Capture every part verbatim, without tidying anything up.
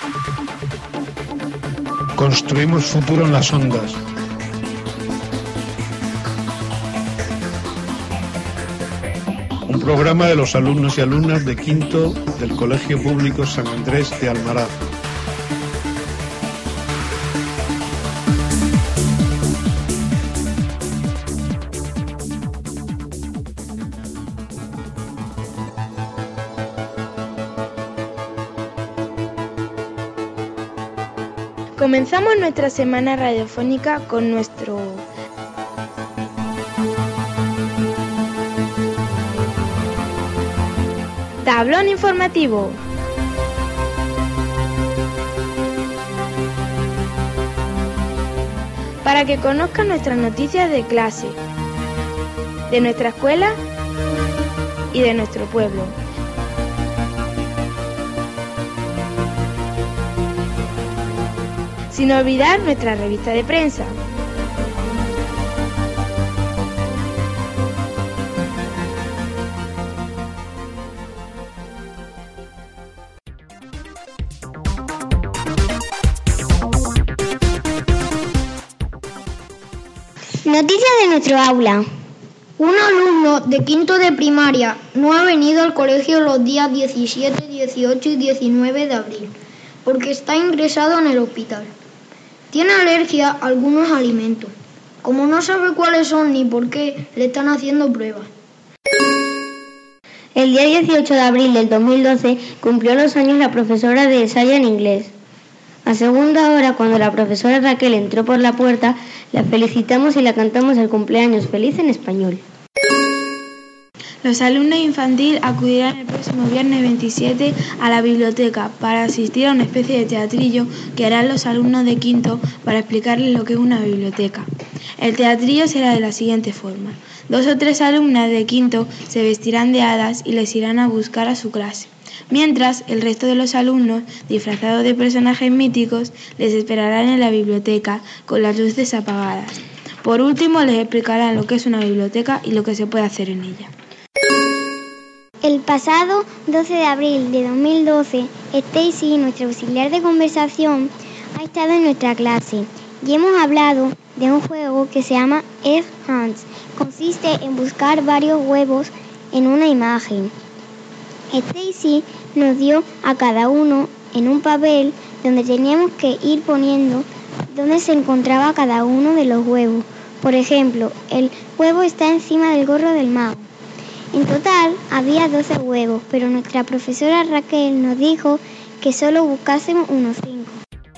Construimos futuro en las ondas. Un programa de los alumnos y alumnas de quinto del Colegio Público San Andrés de Almaraz. Comenzamos nuestra semana radiofónica con nuestro tablón informativo. Para que conozcan nuestras noticias de clase, de nuestra escuela y de nuestro pueblo. Sin olvidar nuestra revista de prensa. Noticias de nuestro aula. Un alumno de quinto de primaria no ha venido al colegio los días diecisiete, dieciocho y diecinueve de abril porque está ingresado en el hospital. Tiene alergia a algunos alimentos. Como no sabe cuáles son ni por qué, le están haciendo pruebas. El día dieciocho de abril del dos mil doce cumplió los años la profesora de ensayo en inglés. A segunda hora, cuando la profesora Raquel entró por la puerta, la felicitamos y la cantamos el cumpleaños feliz en español. Los alumnos infantil acudirán el próximo viernes veintisiete a la biblioteca para asistir a una especie de teatrillo que harán los alumnos de quinto para explicarles lo que es una biblioteca. El teatrillo será de la siguiente forma. Dos o tres alumnas de quinto se vestirán de hadas y les irán a buscar a su clase, mientras el resto de los alumnos, disfrazados de personajes míticos, les esperarán en la biblioteca con las luces apagadas. Por último, les explicarán lo que es una biblioteca y lo que se puede hacer en ella. El pasado doce de abril de dos mil doce, Stacy, nuestra auxiliar de conversación, ha estado en nuestra clase y hemos hablado de un juego que se llama Egg Hunts. Consiste en buscar varios huevos en una imagen. Stacy nos dio a cada uno en un papel donde teníamos que ir poniendo dónde se encontraba cada uno de los huevos. Por ejemplo, el huevo está encima del gorro del mago. En total había doce huevos, pero nuestra profesora Raquel nos dijo que solo buscásemos unos cinco.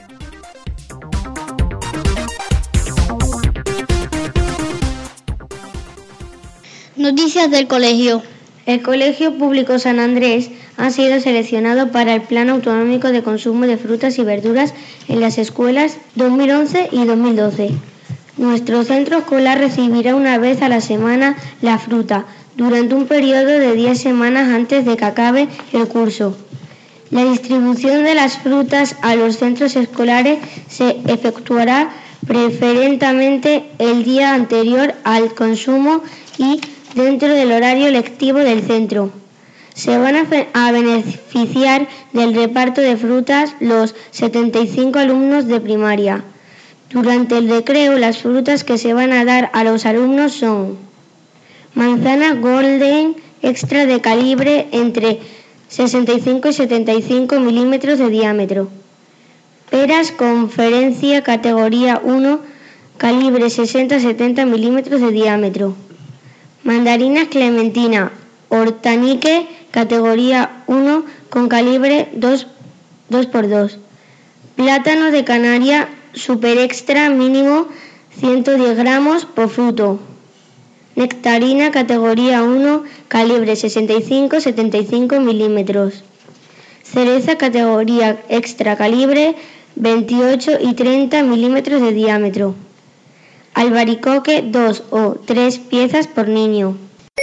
Noticias del colegio. El Colegio Público San Andrés ha sido seleccionado para el Plan Autonómico de Consumo de Frutas y Verduras en las escuelas dos mil once y dos mil doce. Nuestro centro escolar recibirá una vez a la semana la fruta, durante un periodo de diez semanas antes de que acabe el curso. La distribución de las frutas a los centros escolares se efectuará preferentemente el día anterior al consumo y dentro del horario lectivo del centro. Se van a, a beneficiar del reparto de frutas los setenta y cinco alumnos de primaria. Durante el recreo, las frutas que se van a dar a los alumnos son manzana golden extra de calibre entre sesenta y cinco y setenta y cinco milímetros de diámetro, peras conferencia categoría uno, calibre sesenta a setenta milímetros de diámetro, mandarinas clementina hortanique categoría uno con calibre dos por dos, plátano de Canaria super extra mínimo ciento diez gramos por fruto, nectarina categoría uno, calibre sesenta y cinco a setenta y cinco milímetros. Cereza categoría extra, calibre veintiocho y treinta milímetros de diámetro. Albaricoque dos o tres piezas por niño.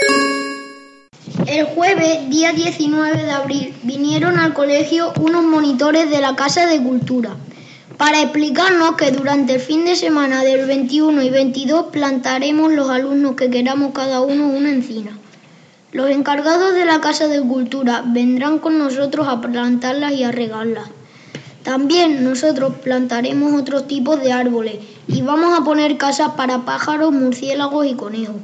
El jueves, día diecinueve de abril, vinieron al colegio unos monitores de la Casa de Cultura para explicarnos que durante el fin de semana del veintiuno y veintidós plantaremos los alumnos que queramos cada uno una encina. Los encargados de la Casa de Cultura vendrán con nosotros a plantarlas y a regarlas. También nosotros plantaremos otros tipos de árboles y vamos a poner casas para pájaros, murciélagos y conejos.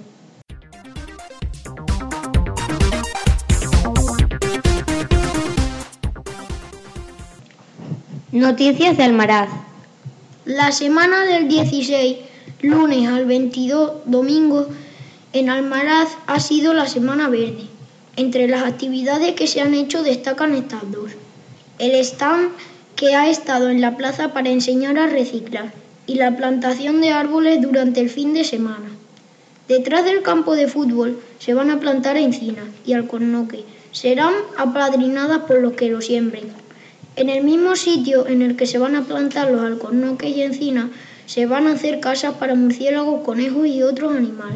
Noticias de Almaraz. La semana del dieciséis, lunes al veintidós, domingo, en Almaraz ha sido la Semana Verde. Entre las actividades que se han hecho destacan estas dos. El stand que ha estado en la plaza para enseñar a reciclar y la plantación de árboles durante el fin de semana. Detrás del campo de fútbol se van a plantar encinas y alcornoques. Serán apadrinadas por los que lo siembren. En el mismo sitio en el que se van a plantar los alcornoques y encinas, se van a hacer casas para murciélagos, conejos y otros animales.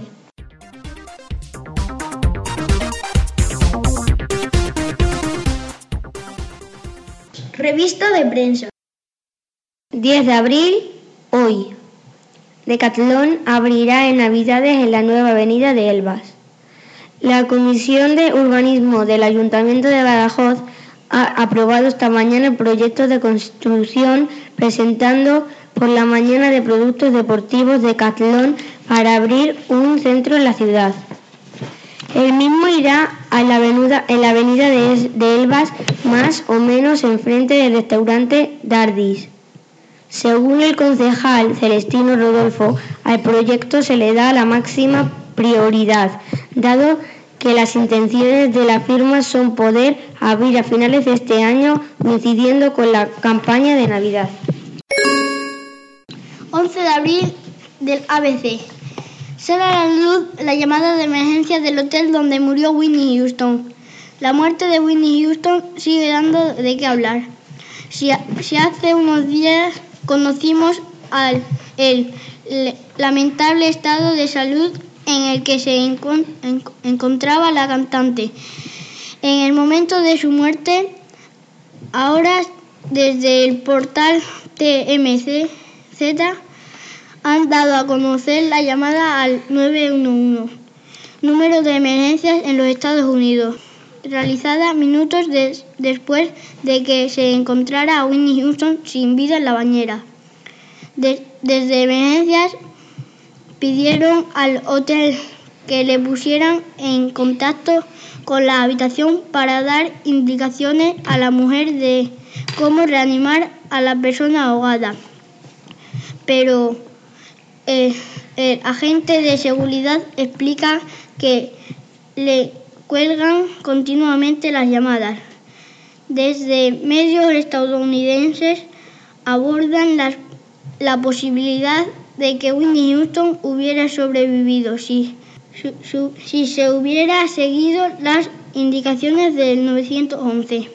Revista de prensa. diez de abril, hoy. Decathlon abrirá en Navidades en la nueva avenida de Elvas. La Comisión de Urbanismo del Ayuntamiento de Badajoz ha aprobado esta mañana el proyecto de construcción presentando por la mañana de productos deportivos Decathlon para abrir un centro en la ciudad. El mismo irá a la avenida, en la avenida de, de Elvas, más o menos enfrente del restaurante Dardis. Según el concejal Celestino Rodolfo, al proyecto se le da la máxima prioridad, dado que las intenciones de la firma son poder abrir a finales de este año, coincidiendo con la campaña de Navidad. once de abril del A B C. Sale a la luz la llamada de emergencia del hotel donde murió Whitney Houston. La muerte de Whitney Houston sigue dando de qué hablar. Si, si hace unos días conocimos al, el le, lamentable estado de salud en el que se encon, en, encontraba la cantante en el momento de su muerte, ahora desde el portal T M C Z han dado a conocer la llamada al nueve uno uno, número de emergencias en los Estados Unidos, realizada minutos de, después de que se encontrara a Whitney Houston sin vida en la bañera. De, desde emergencias pidieron al hotel que le pusieran en contacto con la habitación para dar indicaciones a la mujer de cómo reanimar a la persona ahogada. Pero el, el agente de seguridad explica que le cuelgan continuamente las llamadas. Desde medios estadounidenses abordan las, la posibilidad de que Whitney Houston hubiera sobrevivido si, su, su, si se hubiera seguido las indicaciones del nueve once.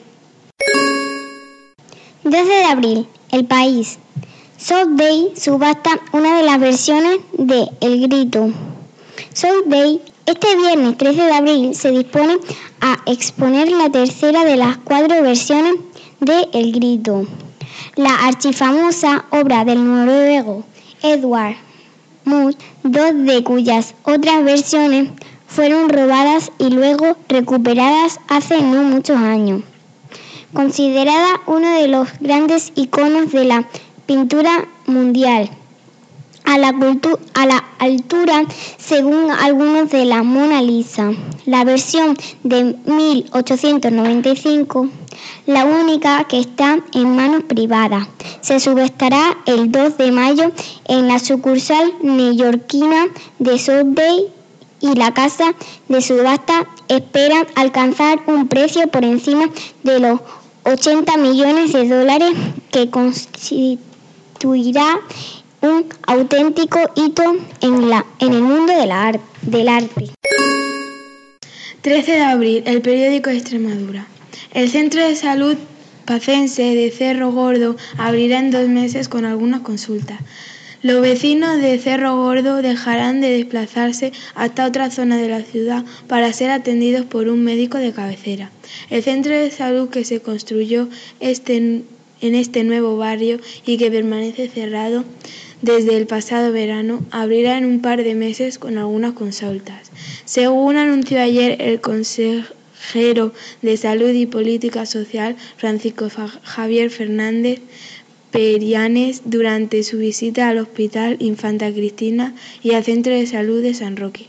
doce de abril, El País. Sotheby's subasta una de las versiones de El Grito. Sotheby's este viernes trece de abril se dispone a exponer la tercera de las cuatro versiones de El Grito, la archifamosa obra del noruego Edvard Munch, dos de cuyas otras versiones fueron robadas y luego recuperadas hace no muchos años. Considerada uno de los grandes iconos de la pintura mundial, a la, cultu- a la altura, según algunos, de la Mona Lisa. La versión de mil ochocientos noventa y cinco, la única que está en manos privadas, se subastará el dos de mayo en la sucursal neoyorquina de Sotheby's y la casa de subasta espera alcanzar un precio por encima de los ochenta millones de dólares, que constituirá un auténtico hito en, la, en el mundo de la ar- del arte. trece de abril, El Periódico de Extremadura. El Centro de Salud Pacense de Cerro Gordo abrirá en dos meses con algunas consultas. Los vecinos de Cerro Gordo dejarán de desplazarse hasta otra zona de la ciudad para ser atendidos por un médico de cabecera. El centro de salud que se construyó este, en este nuevo barrio y que permanece cerrado desde el pasado verano, abrirá en un par de meses con algunas consultas. Según anunció ayer el consejero consejero de Salud y Política Social, Francisco Javier Fernández Perianes, durante su visita al Hospital Infanta Cristina y al Centro de Salud de San Roque.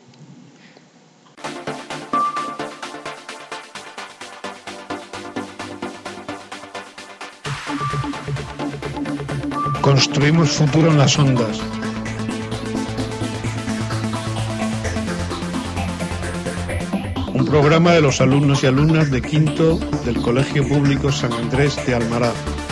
Construimos futuro en las ondas. Un programa de los alumnos y alumnas de quinto del Colegio Público San Andrés de Almaraz.